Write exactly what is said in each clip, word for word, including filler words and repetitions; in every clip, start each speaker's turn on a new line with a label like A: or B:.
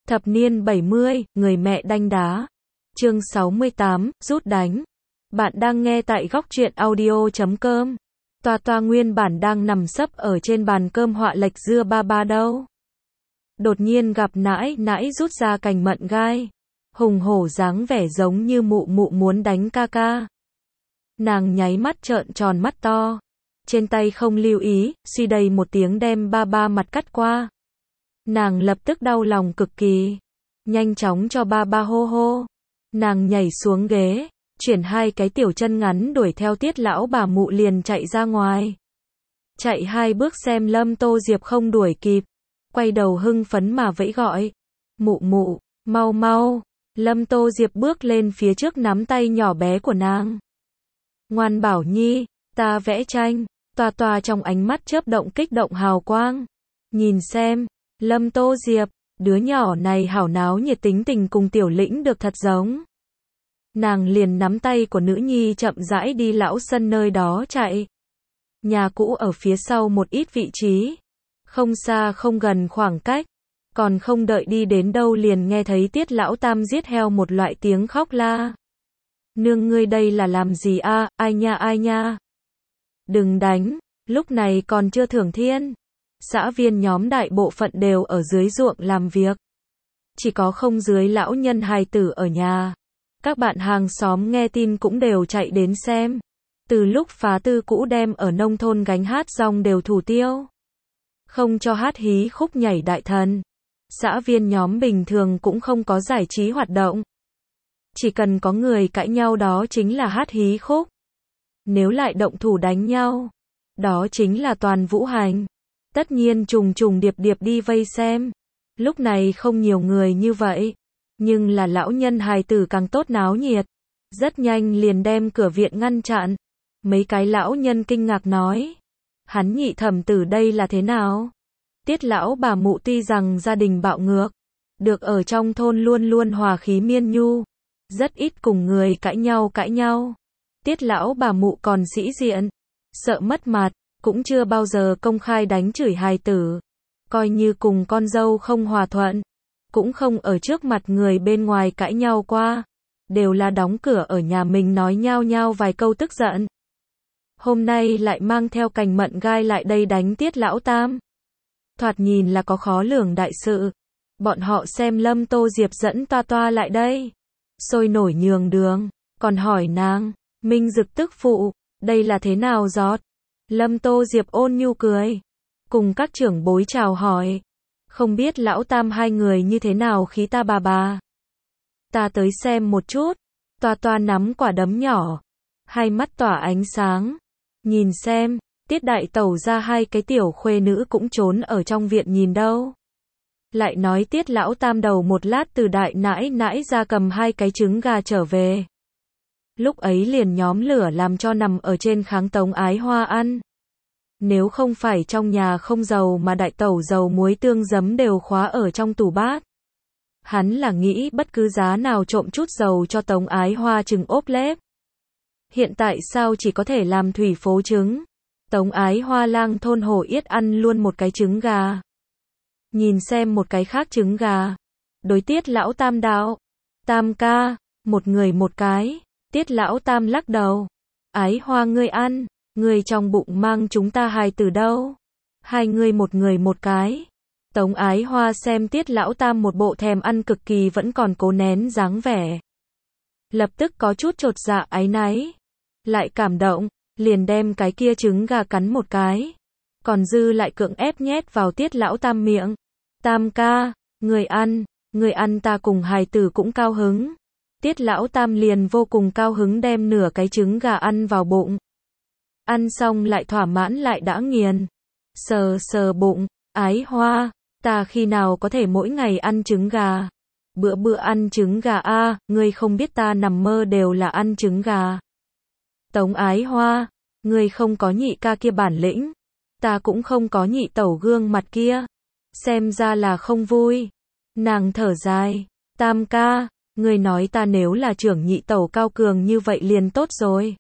A: Thập niên bảy mươi, người mẹ đanh đá. Chương sáu mươi tám, rút đánh. Bạn đang nghe tại góc truyện audio chấm com. Toa toa nguyên bản đang nằm sấp ở trên bàn cơm họa lệch dưa ba ba đâu. Đột nhiên gặp nãi, nãi rút ra cành mận gai. Hùng hổ dáng vẻ giống như mụ mụ muốn đánh ca ca. Nàng nháy mắt trợn tròn mắt to. Trên tay không lưu ý, suy đầy một tiếng đem ba ba mặt cắt qua. Nàng lập tức đau lòng cực kỳ. Nhanh chóng cho ba ba hô hô. Nàng nhảy xuống ghế, chuyển hai cái tiểu chân ngắn đuổi theo Tiết lão bà mụ liền chạy ra ngoài. Chạy hai bước xem Lâm Tô Diệp không đuổi kịp. Quay đầu hưng phấn mà vẫy gọi. Mụ mụ, mau mau. Lâm Tô Diệp bước lên phía trước nắm tay nhỏ bé của nàng. Ngoan bảo nhi, ta vẽ tranh. Toa toa trong ánh mắt chớp động kích động hào quang. Nhìn xem, Lâm Tô Diệp, đứa nhỏ này hảo náo nhiệt tính tình cùng Tiểu Lĩnh được thật giống. Nàng liền nắm tay của nữ nhi chậm rãi đi lão sân nơi đó chạy. Nhà cũ ở phía sau một ít vị trí. Không xa không gần khoảng cách. Còn không đợi đi đến đâu liền nghe thấy Tiết lão tam giết heo một loại tiếng khóc la. Nương ngươi đây là làm gì a, ai nha ai nha. Đừng đánh, lúc này còn chưa thưởng thiên. Xã viên nhóm đại bộ phận đều ở dưới ruộng làm việc. Chỉ có không dưới lão nhân hài tử ở nhà. Các bạn hàng xóm nghe tin cũng đều chạy đến xem. Từ lúc phá tư cũ đem ở nông thôn gánh hát rong đều thủ tiêu. Không cho hát hí khúc nhảy đại thần. Xã viên nhóm bình thường cũng không có giải trí hoạt động. Chỉ cần có người cãi nhau đó chính là hát hí khúc. Nếu lại động thủ đánh nhau, đó chính là toàn vũ hành. Tất nhiên trùng trùng điệp điệp đi vây xem. Lúc này không nhiều người như vậy. Nhưng là lão nhân hài tử càng tốt náo nhiệt. Rất nhanh liền đem cửa viện ngăn chặn. Mấy cái lão nhân kinh ngạc nói. Hắn nhị thẩm tử đây là thế nào? Tiết lão bà mụ tuy rằng gia đình bạo ngược. Được ở trong thôn luôn luôn hòa khí miên nhu. Rất ít cùng người cãi nhau cãi nhau. Tiết lão bà mụ còn sĩ diện. Sợ mất mặt. Cũng chưa bao giờ công khai đánh chửi hài tử. Coi như cùng con dâu không hòa thuận. Cũng không ở trước mặt người bên ngoài cãi nhau qua. Đều là đóng cửa ở nhà mình nói nhao nhao vài câu tức giận. Hôm nay lại mang theo cành mận gai lại đây đánh Tiết lão tam. Thoạt nhìn là có khó lường đại sự. Bọn họ xem Lâm Tô Diệp dẫn toa toa lại đây. Sôi nổi nhường đường. Còn hỏi nàng, Minh Dực tức phụ, đây là thế nào giót? Lâm Tô Diệp ôn nhu cười. Cùng các trưởng bối chào hỏi. Không biết lão tam hai người như thế nào khí ta bà bà. Ta tới xem một chút. Toa toa nắm quả đấm nhỏ. Hai mắt tỏa ánh sáng. Nhìn xem, Tiết đại tẩu ra hai cái tiểu khuê nữ cũng trốn ở trong viện nhìn đâu. Lại nói Tiết lão tam đầu một lát từ đại nãi nãi ra cầm hai cái trứng gà trở về. Lúc ấy liền nhóm lửa làm cho nằm ở trên kháng Tống Ái Hoa ăn. Nếu không phải trong nhà không dầu mà đại tẩu dầu muối tương giấm đều khóa ở trong tủ bát. Hắn là nghĩ bất cứ giá nào trộm chút dầu cho Tống Ái Hoa trừng ốp lép. Hiện tại sao chỉ có thể làm thủy phố trứng. Tống Ái Hoa lang thôn Hồ Yết ăn luôn một cái trứng gà. Nhìn xem một cái khác trứng gà. Đối Tiết lão tam đạo. Tam ca, một người một cái. Tiết lão tam lắc đầu. Ái Hoa ngươi ăn, ngươi trong bụng mang chúng ta hài tử đâu. Hai ngươi một người một cái. Tống Ái Hoa xem Tiết lão tam một bộ thèm ăn cực kỳ vẫn còn cố nén dáng vẻ. Lập tức có chút chột dạ áy náy. Lại cảm động, liền đem cái kia trứng gà cắn một cái. Còn dư lại cưỡng ép nhét vào Tiết lão tam miệng. Tam ca, người ăn, người ăn ta cùng hài tử cũng cao hứng. Tiết lão tam liền vô cùng cao hứng đem nửa cái trứng gà ăn vào bụng. Ăn xong lại thỏa mãn lại đã nghiền. Sờ sờ bụng, Ái Hoa, ta khi nào có thể mỗi ngày ăn trứng gà. Bữa bữa ăn trứng gà a, à, ngươi không biết ta nằm mơ đều là ăn trứng gà. Tống Ái Hoa, ngươi không có nhị ca kia bản lĩnh. Ta cũng không có nhị tẩu gương mặt kia. Xem ra là không vui. Nàng thở dài, tam ca. Người nói ta nếu là trưởng nhị tẩu cao cường như vậy liền tốt rồi.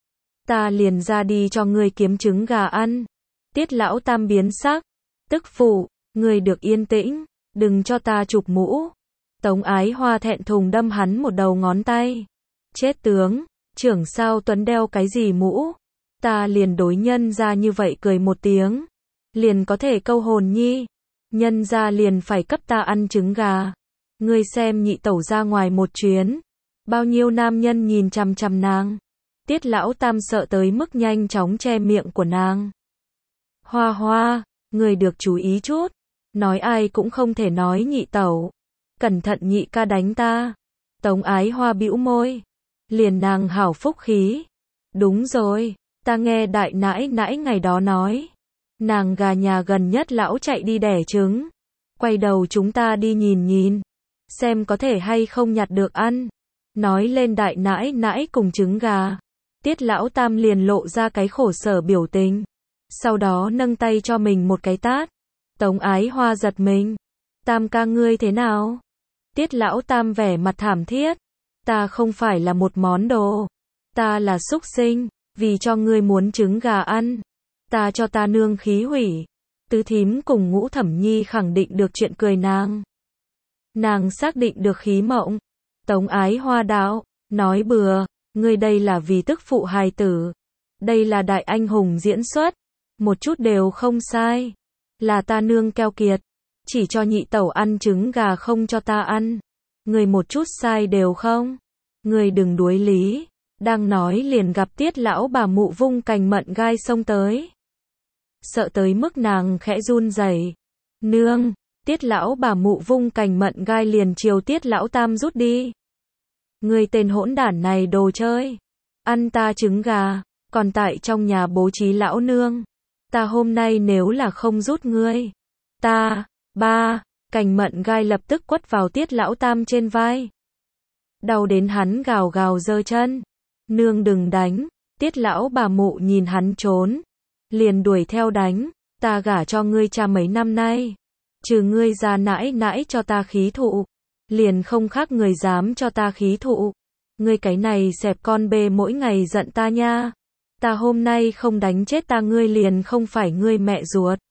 A: Ta liền ra đi cho ngươi kiếm trứng gà ăn. Tiết lão tam biến sắc. Tức phụ, ngươi được yên tĩnh. Đừng cho ta chụp mũ. Tống Ái Hoa thẹn thùng đâm hắn một đầu ngón tay. Chết tướng, trưởng sao Tuấn đeo cái gì mũ? Ta liền đối nhân ra như vậy cười một tiếng. Liền có thể câu hồn nhi. Nhân ra liền phải cấp ta ăn trứng gà. Ngươi xem nhị tẩu ra ngoài một chuyến. Bao nhiêu nam nhân nhìn chằm chằm nàng. Tiết lão tam sợ tới mức nhanh chóng che miệng của nàng. Hoa Hoa, người được chú ý chút. Nói ai cũng không thể nói nhị tẩu. Cẩn thận nhị ca đánh ta. Tống Ái Hoa bĩu môi. Liền nàng hảo phúc khí. Đúng rồi, ta nghe đại nãi nãi ngày đó nói. Nàng gà nhà gần nhất lão chạy đi đẻ trứng. Quay đầu chúng ta đi nhìn nhìn. Xem có thể hay không nhặt được ăn. Nói lên đại nãi nãi cùng trứng gà. Tiết lão tam liền lộ ra cái khổ sở biểu tình. Sau đó nâng tay cho mình một cái tát. Tống Ái Hoa giật mình. Tam ca ngươi thế nào? Tiết lão tam vẻ mặt thảm thiết. Ta không phải là một món đồ. Ta là súc sinh. Vì cho ngươi muốn trứng gà ăn. Ta cho ta nương khí hủy. Tứ thím cùng Ngũ Thẩm Nhi khẳng định được chuyện cười nàng. Nàng xác định được khí mộng. Tống Ái Hoa đạo. Nói bừa. Ngươi đây là vì tức phụ hài tử. Đây là đại anh hùng diễn xuất. Một chút đều không sai. Là ta nương keo kiệt. Chỉ cho nhị tẩu ăn trứng gà không cho ta ăn. Người một chút sai đều không. Người đừng đuối lý. Đang nói liền gặp Tiết lão bà mụ vung cành mận gai xông tới. Sợ tới mức nàng khẽ run rẩy. Nương, Tiết lão bà mụ vung cành mận gai liền chiều Tiết lão tam rút đi. Người tên hỗn đản này đồ chơi. Ăn ta trứng gà, còn tại trong nhà bố trí lão nương. Ta hôm nay nếu là không rút ngươi. Ta, ba, cành mận gai lập tức quất vào Tiết lão tam trên vai. Đau đến hắn gào gào giơ chân. Nương đừng đánh. Tiết lão bà mụ nhìn hắn trốn. Liền đuổi theo đánh. Ta gả cho ngươi cha mấy năm nay. Trừ ngươi ra nãi nãi cho ta khí thụ. Liền không khác người dám cho ta khí thụ. Ngươi cái này xẹp con bê mỗi ngày giận ta nha. Ta hôm nay không đánh chết ta ngươi liền không phải ngươi mẹ ruột.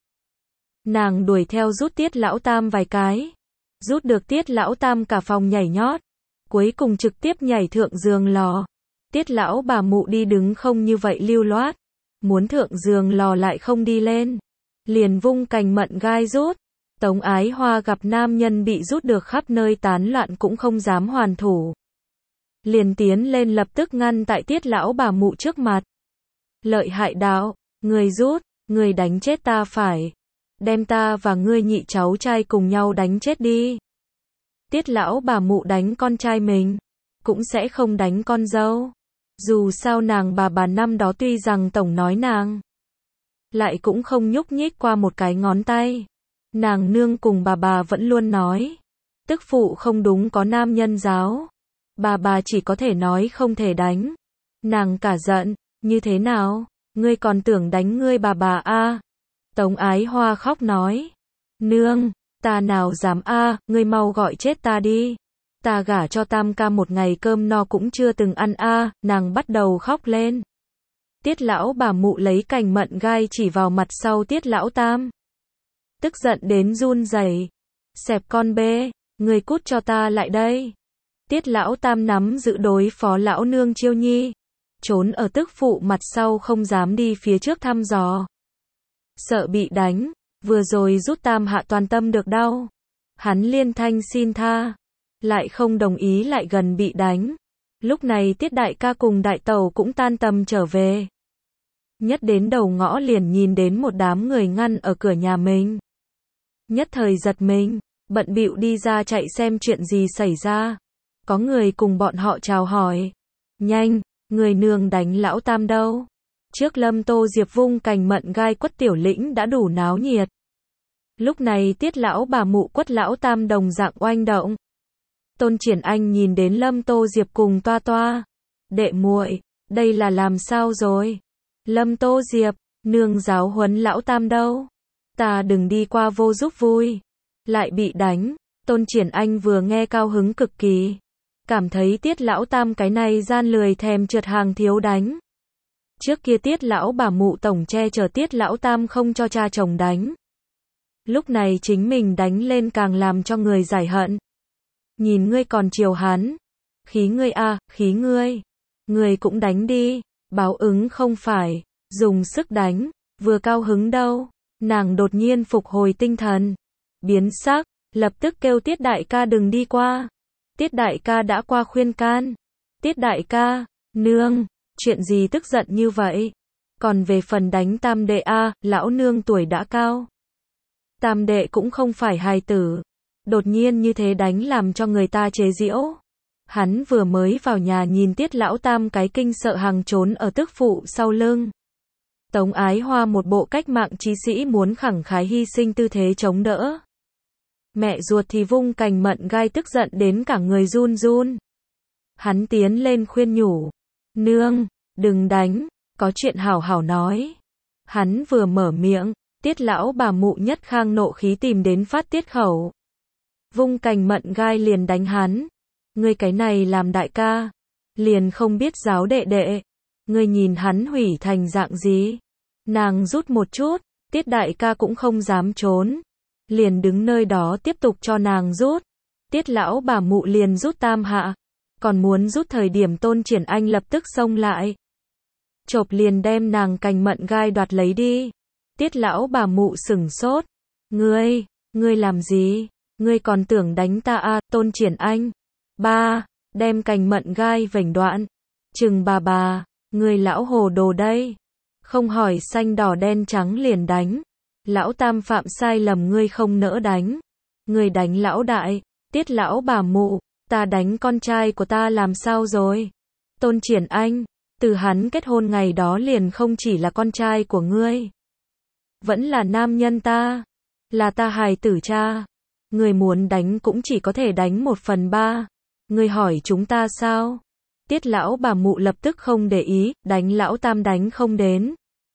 A: Nàng đuổi theo rút Tiết lão tam vài cái. Rút được Tiết lão tam cả phòng nhảy nhót. Cuối cùng trực tiếp nhảy thượng giường lò. Tiết lão bà mụ đi đứng không như vậy lưu loát. Muốn thượng giường lò lại không đi lên. Liền vung cành mận gai rút. Tống Ái Hoa gặp nam nhân bị rút được khắp nơi tán loạn cũng không dám hoàn thủ. Liền tiến lên lập tức ngăn tại Tiết lão bà mụ trước mặt. Lợi hại đạo, người rút, người đánh chết ta phải. Đem ta và ngươi nhị cháu trai cùng nhau đánh chết đi. Tiết lão bà mụ đánh con trai mình. Cũng sẽ không đánh con dâu. Dù sao nàng bà bà năm đó tuy rằng tổng nói nàng. Lại cũng không nhúc nhích qua một cái ngón tay. Nàng nương cùng bà bà vẫn luôn nói. Tức phụ không đúng có nam nhân giáo. Bà bà chỉ có thể nói không thể đánh. Nàng cả giận. Như thế nào? Ngươi còn tưởng đánh ngươi bà bà a? À? Tống Ái Hoa khóc nói. Nương, ta nào dám a, à, ngươi mau gọi chết ta đi. Ta gả cho tam ca một ngày cơm no cũng chưa từng ăn a, à, nàng bắt đầu khóc lên. Tiết lão bà mụ lấy cành mận gai chỉ vào mặt sau Tiết lão tam. Tức giận đến run rẩy. Xẹp con bê, ngươi cút cho ta lại đây. Tiết lão tam nắm giữ đối phó lão nương chiêu nhi. Trốn ở tức phụ mặt sau không dám đi phía trước thăm dò. Sợ bị đánh, vừa rồi rút tam hạ toàn tâm được đau. Hắn liên thanh xin tha. Lại không đồng ý lại gần bị đánh. Lúc này Tiết đại ca cùng đại tẩu cũng tan tầm trở về. Nhất đến đầu ngõ liền nhìn đến một đám người ngăn ở cửa nhà mình. Nhất thời giật mình, bận bịu đi ra chạy xem chuyện gì xảy ra. Có người cùng bọn họ chào hỏi. Nhanh, người nương đánh lão tam đâu? Trước Lâm Tô Diệp vung cành mận gai quất tiểu lĩnh đã đủ náo nhiệt. Lúc này Tiết lão bà mụ quất lão tam đồng dạng oanh động. Tôn Triển Anh nhìn đến Lâm Tô Diệp cùng toa toa. Đệ muội, đây là làm sao rồi? Lâm Tô Diệp, nương giáo huấn lão tam đâu? Ta đừng đi qua vô giúp vui. Lại bị đánh. Tôn Triển Anh vừa nghe cao hứng cực kỳ. Cảm thấy Tiết lão tam cái này gian lười thèm trượt hàng thiếu đánh. Trước kia Tiết lão bà mụ tổng che chở Tiết lão tam không cho cha chồng đánh. Lúc này chính mình đánh lên càng làm cho người giải hận. nhìn ngươi còn chiều hắn. Khí ngươi a, khí ngươi. Ngươi cũng đánh đi, báo ứng không phải, dùng sức đánh, vừa cao hứng đâu. Nàng đột nhiên phục hồi tinh thần, biến sắc, lập tức kêu Tiết đại ca đừng đi qua. Tiết đại ca đã qua khuyên can. Tiết đại ca, nương, chuyện gì tức giận như vậy? Còn về phần đánh tam đệ a, lão nương tuổi đã cao. Tam đệ cũng không phải hài tử. Đột nhiên như thế đánh làm cho người ta chế giễu. Hắn vừa mới vào nhà nhìn Tiết lão tam cái kinh sợ hàng trốn ở tức phụ sau lưng. Tống Ái Hoa một bộ cách mạng chí sĩ muốn khẳng khái hy sinh tư thế chống đỡ. Mẹ ruột thì vung cành mận gai tức giận đến cả người run run. Hắn tiến lên khuyên nhủ. Nương, đừng đánh, có chuyện hảo hảo nói. Hắn vừa mở miệng, Tiết lão bà mụ nhất khang nộ khí tìm đến phát tiết khẩu. Vung cành mận gai liền đánh hắn. Ngươi cái này làm đại ca, liền không biết giáo đệ đệ. Ngươi nhìn hắn hủy thành dạng gì. Nàng rút một chút, Tiết đại ca cũng không dám trốn. Liền đứng nơi đó tiếp tục cho nàng rút. Tiết lão bà mụ liền rút tam hạ. Còn muốn rút thời điểm Tôn Triển Anh lập tức xông lại. Chộp liền đem nàng cành mận gai đoạt lấy đi. Tiết lão bà mụ sửng sốt. Ngươi, ngươi làm gì? Ngươi còn tưởng đánh ta à, Tôn Triển Anh. Ba, đem cành mận gai vảnh đoạn. Chừng bà bà, ngươi lão hồ đồ đây. Không hỏi xanh đỏ đen trắng liền đánh. Lão tam phạm sai lầm ngươi không nỡ đánh. Ngươi đánh lão đại, Tiết lão bà mụ, ta đánh con trai của ta làm sao rồi? Tôn Triển Anh, từ hắn kết hôn ngày đó liền không chỉ là con trai của ngươi. Vẫn là nam nhân ta. Là ta hài tử cha. Ngươi muốn đánh cũng chỉ có thể đánh một phần ba. Ngươi hỏi chúng ta sao? Tiết lão bà mụ lập tức không để ý, đánh lão tam đánh không đến.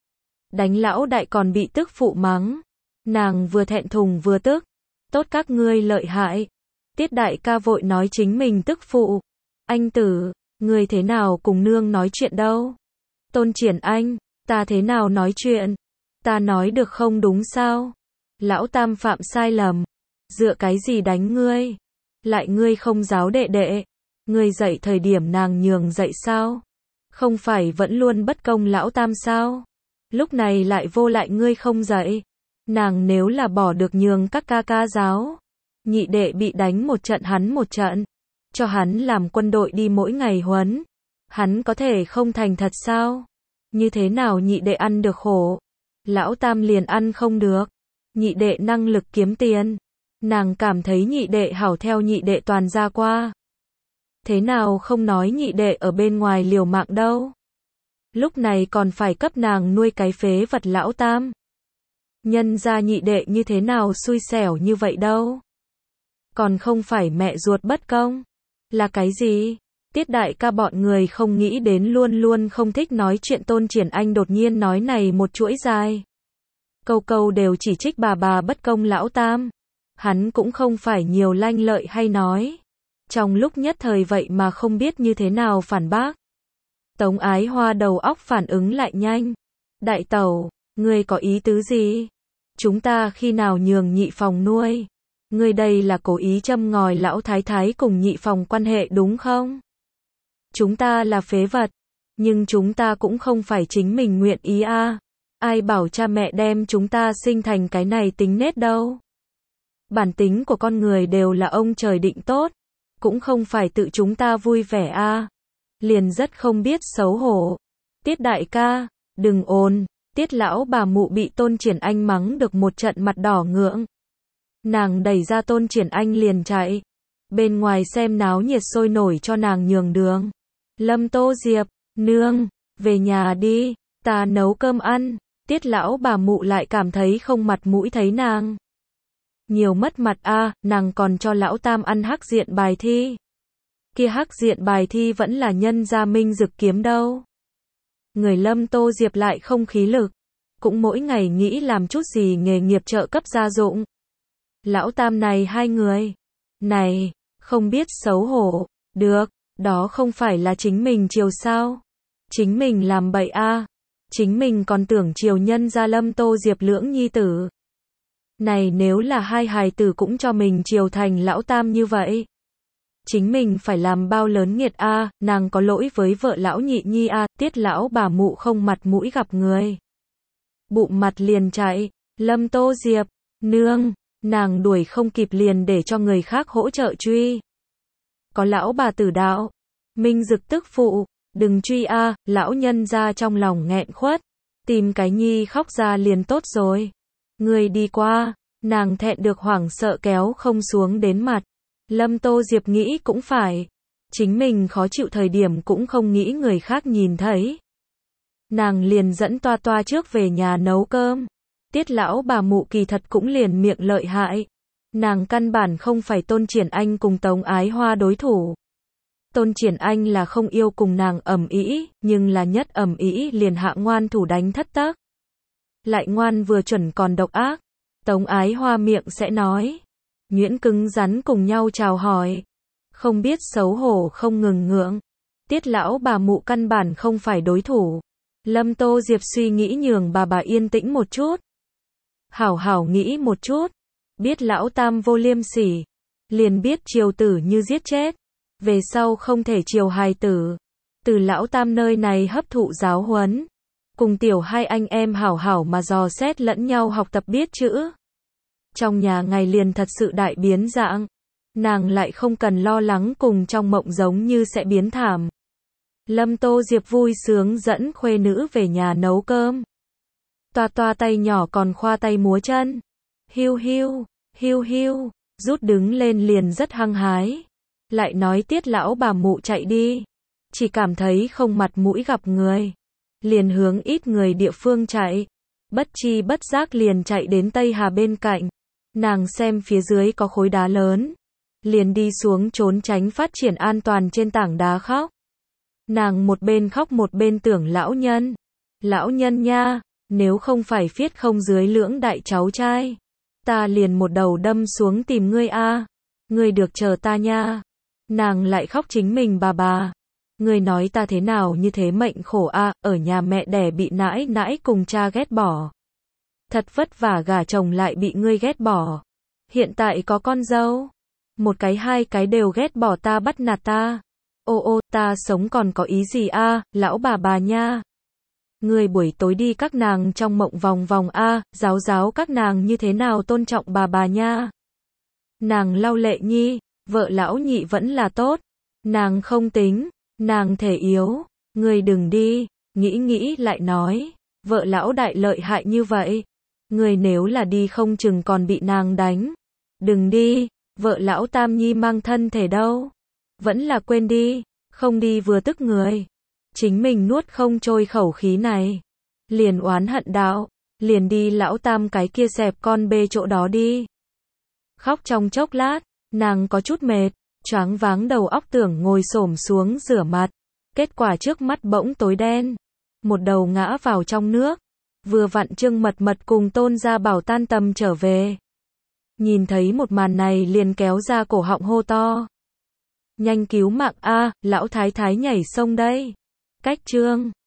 A: Đánh lão đại còn bị tức phụ mắng. Nàng vừa thẹn thùng vừa tức. Tốt các ngươi lợi hại. Tiết đại ca vội nói chính mình tức phụ. Anh tử, ngươi thế nào cùng nương nói chuyện đâu? Tôn Triển Anh, ta thế nào nói chuyện? Ta nói được không đúng sao? Lão tam phạm sai lầm. Dựa cái gì đánh ngươi? Lại ngươi không giáo đệ đệ. Ngươi dạy thời điểm nàng nhường dạy sao? Không phải vẫn luôn bất công lão tam sao? Lúc này lại vô lại ngươi không dạy. Nàng nếu là bỏ được nhường các ca ca giáo. Nhị đệ bị đánh một trận hắn một trận. Cho hắn làm quân đội đi mỗi ngày huấn. Hắn có thể không thành thật sao? Như thế nào nhị đệ ăn được khổ? Lão tam liền ăn không được. Nhị đệ năng lực kiếm tiền. Nàng cảm thấy nhị đệ hảo theo nhị đệ toàn ra qua. Thế nào không nói nhị đệ ở bên ngoài liều mạng đâu. Lúc này còn phải cấp nàng nuôi cái phế vật lão tam. Nhân ra nhị đệ như thế nào xui xẻo như vậy đâu. Còn không phải mẹ ruột bất công. Là cái gì? Tiết đại ca bọn người không nghĩ đến luôn luôn không thích nói chuyện Tôn Triển Anh đột nhiên nói này một chuỗi dài. Câu câu đều chỉ trích bà bà bất công lão tam. Hắn cũng không phải nhiều lanh lợi hay nói. Trong lúc nhất thời vậy mà không biết như thế nào phản bác. Tống Ái Hoa đầu óc phản ứng lại nhanh. Đại tẩu, ngươi có ý tứ gì? Chúng ta khi nào nhường nhị phòng nuôi? Ngươi đây là cố ý châm ngòi lão thái thái cùng nhị phòng quan hệ đúng không? Chúng ta là phế vật. Nhưng chúng ta cũng không phải chính mình nguyện ý a. À. Ai bảo cha mẹ đem chúng ta sinh thành cái này tính nết đâu. Bản tính của con người đều là ông trời định tốt. Cũng không phải tự chúng ta vui vẻ a. À. Liền rất không biết xấu hổ. Tiết đại ca, đừng ồn. Tiết lão bà mụ bị Tôn Triển Anh mắng được một trận mặt đỏ ngượng. Nàng đẩy ra Tôn Triển Anh liền chạy. Bên ngoài xem náo nhiệt sôi nổi cho nàng nhường đường. Lâm Tô Diệp, nương, về nhà đi, ta nấu cơm ăn. Tiết lão bà mụ lại cảm thấy không mặt mũi thấy nàng. Nhiều mất mặt a, à, nàng còn cho lão tam ăn hắc diện bài thi. Kia hắc diện bài thi vẫn là nhân gia minh dực kiếm đâu. Người Lâm Tô Diệp lại không khí lực. Cũng mỗi ngày nghĩ làm chút gì nghề nghiệp trợ cấp gia dụng. Lão tam này hai người. Này, không biết xấu hổ. Được, đó không phải là chính mình chiều sao. Chính mình làm bậy a. À. Chính mình còn tưởng chiều nhân gia Lâm Tô Diệp lưỡng nhi tử. Này nếu là hai hài tử cũng cho mình chiều thành lão tam như vậy. Chính mình phải làm bao lớn nghiệt a, nàng có lỗi với vợ lão nhị nhi a, Tiết lão bà mụ không mặt mũi gặp người. Bụng mặt liền chạy, Lâm Tô Diệp, nương, nàng đuổi không kịp liền để cho người khác hỗ trợ truy. Có lão bà tử đạo, Minh Dực tức phụ, đừng truy a, lão nhân ra trong lòng nghẹn khuất, tìm cái nhi khóc ra liền tốt rồi. Người đi qua, nàng thẹn được hoảng sợ kéo không xuống đến mặt. Lâm Tô Diệp nghĩ cũng phải, chính mình khó chịu thời điểm cũng không nghĩ người khác nhìn thấy. Nàng liền dẫn Toa Toa trước về nhà nấu cơm. Tiết lão bà mụ kỳ thật cũng liền miệng lợi hại. Nàng căn bản không phải Tôn Triển Anh cùng Tống Ái Hoa đối thủ. Tôn Triển Anh là không yêu cùng nàng ầm ĩ, nhưng là nhất ầm ĩ liền hạ ngoan thủ đánh thất tắc. Lại ngoan vừa chuẩn còn độc ác. Tống Ái Hoa miệng sẽ nói, nhuyễn cứng rắn cùng nhau chào hỏi, không biết xấu hổ không ngừng ngượng. Tiết lão bà mụ căn bản không phải đối thủ. Lâm Tô Diệp suy nghĩ nhường bà bà yên tĩnh một chút. Hảo hảo nghĩ một chút, biết lão tam vô liêm sỉ, liền biết chiều tử như giết chết, về sau không thể chiều hài tử. Từ lão tam nơi này hấp thụ giáo huấn, cùng tiểu hai anh em hảo hảo mà dò xét lẫn nhau học tập biết chữ. Trong nhà ngày liền thật sự đại biến dạng, nàng lại không cần lo lắng cùng trong mộng giống như sẽ biến thảm. Lâm Tô Diệp vui sướng dẫn khuê nữ về nhà nấu cơm. Toa Toa tay nhỏ còn khoa tay múa chân. Hiu hiu, hiu hiu, rút đứng lên liền rất hăng hái. Lại nói Tiết lão bà mụ chạy đi, chỉ cảm thấy không mặt mũi gặp người, liền hướng ít người địa phương chạy. Bất chi bất giác liền chạy đến Tây Hà bên cạnh. Nàng xem phía dưới có khối đá lớn, liền đi xuống trốn tránh phát triển an toàn trên tảng đá khóc. Nàng một bên khóc một bên tưởng lão nhân. Lão nhân nha, nếu không phải phiết không dưới lưỡng đại cháu trai, ta liền một đầu đâm xuống tìm ngươi a. Ngươi được chờ ta nha. Nàng lại khóc chính mình bà bà. Ngươi nói ta thế nào như thế mệnh khổ a, ở nhà mẹ đẻ bị nãi nãi cùng cha ghét bỏ. Thật vất vả gả chồng lại bị ngươi ghét bỏ. Hiện tại có con dâu, một cái hai cái đều ghét bỏ ta bắt nạt ta. Ô ô, ta sống còn có ý gì a, lão bà bà nha. Ngươi buổi tối đi các nàng trong mộng vòng vòng a, giáo giáo các nàng như thế nào tôn trọng bà bà nha. Nàng lau lệ nhi, vợ lão nhị vẫn là tốt. Nàng không tính, nàng thể yếu, ngươi đừng đi, nghĩ nghĩ lại nói, vợ lão đại lợi hại như vậy. Ngươi nếu là đi không chừng còn bị nàng đánh. Đừng đi, vợ lão tam nhi mang thân thể đâu. Vẫn là quên đi, không đi vừa tức người. Chính mình nuốt không trôi khẩu khí này. Liền oán hận đạo, liền đi lão tam cái kia xẹp con bê chỗ đó đi. Khóc trong chốc lát, nàng có chút mệt, choáng váng đầu óc tưởng ngồi xổm xuống rửa mặt. Kết quả trước mắt bỗng tối đen. Một đầu ngã vào trong nước. Vừa vặn Trương Mật Mật cùng Tôn Gia Bảo tan tầm trở về. Nhìn thấy một màn này liền kéo ra cổ họng hô to. Nhanh cứu mạng a, lão thái thái nhảy sông đây. Cách Trương